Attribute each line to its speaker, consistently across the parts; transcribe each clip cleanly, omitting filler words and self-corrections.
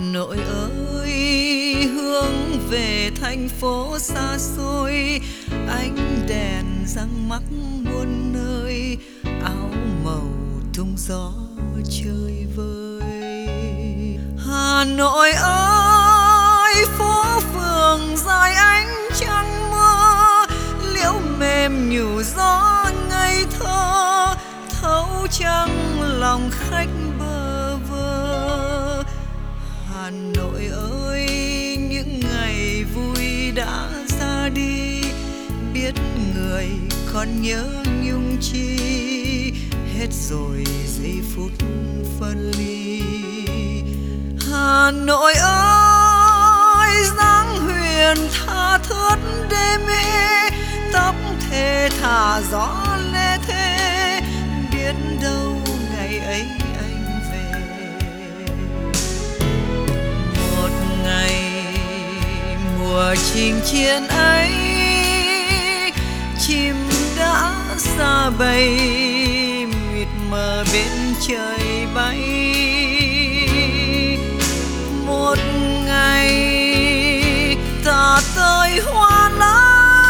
Speaker 1: Nội ơi, hướng về thành phố xa xôi, ánh đèn răng mắc muôn nơi, áo màu tung gió chơi vơi. Hà Nội ơi, phố phường dài ánh trăng mưa, liễu mềm nhủ gió ngây thơ, thấu trăng lòng khách bơ vơ. Hà Nội ơi, những ngày vui đã ra đi, biết người còn nhớ nhung chi, hết rồi giây phút phân ly. Hà Nội ơi, dáng huyền tha thướt đê mê, tóc thề thả gió lê thê, biết đâu ngày ấy anh về. Một ngày mùa chinh chiến ấy, chim đã xa bay, mịt mờ bên trời bay. Một ngày ta tới hoa lá,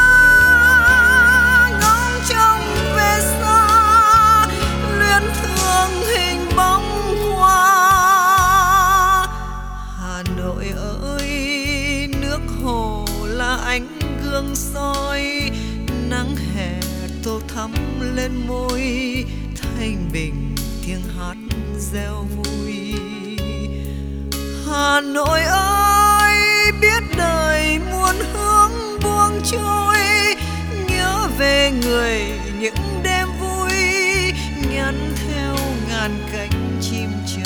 Speaker 1: ngóng trông về xa, luyến thương hình bóng qua. Hà Nội ơi, nước hồ là ánh gương soi, nắng hè tô thắm lên môi, thanh bình tiếng hát reo vui. Hà Nội ơi, biết đời muôn hướng buông trôi, nhớ về người những đêm vui, nhắn theo ngàn cánh chim trời.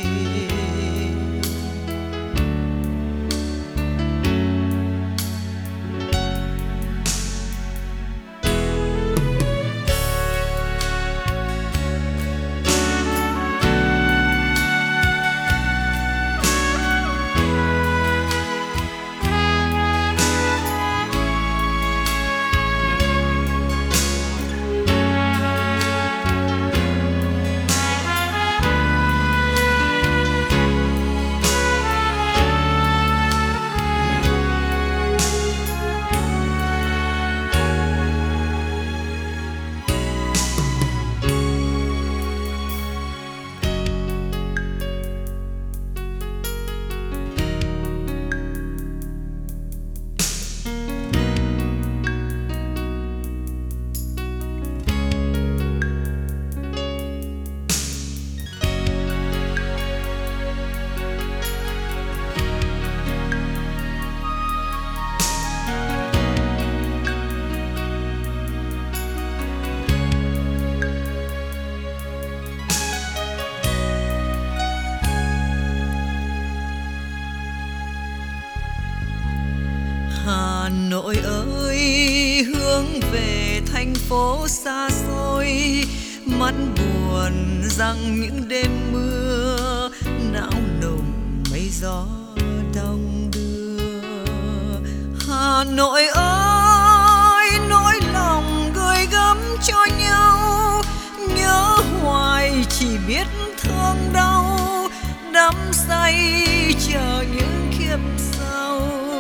Speaker 1: Hà Nội ơi, hướng về thành phố xa xôi, mắt buồn rằng những đêm mưa, não nùng mây gió đông đưa. Hà Nội ơi, nỗi lòng gửi gắm cho nhau, nhớ hoài chỉ biết thương đau, đắm say chờ những kiếp sau.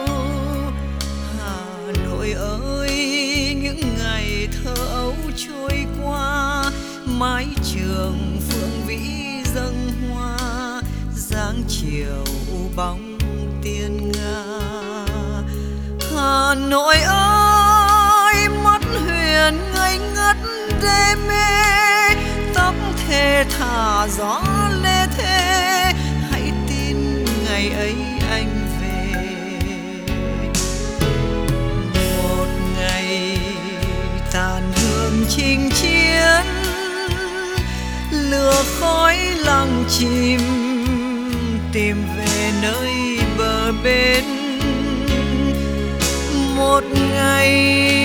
Speaker 1: Nội ơi, những ngày thơ ấu trôi qua, mái trường phượng vĩ dâng hoa, dáng chiều bóng tiên nga. Hà Nội ơi, mắt huyền ngây ngất đê mê, tóc thề thả gió lê thê, hãy tin ngày ấy anh tàn hương chinh chiến, lửa khói lặng chìm, tìm về nơi bờ bên. Một ngày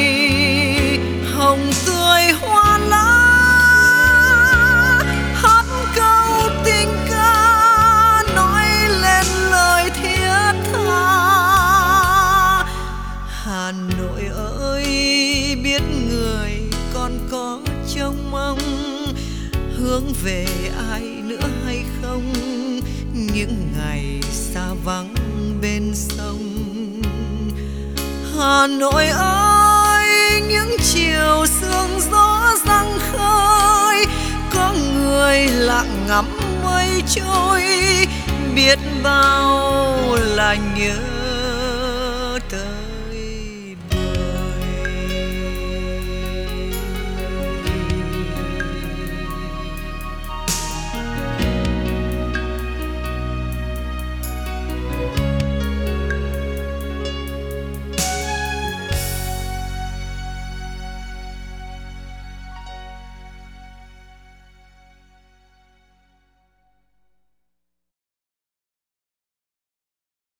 Speaker 1: hồng tươi hoa lá, hát câu tình ca, nói lên lời thiết tha. Hà Nội ơi, biết người còn có trông mong, hướng về ai nữa hay không, những ngày xa vắng bên sông. Hà Nội ơi, những chiều sương gió giăng khơi, có người lặng ngắm mây trôi, biết bao là nhớ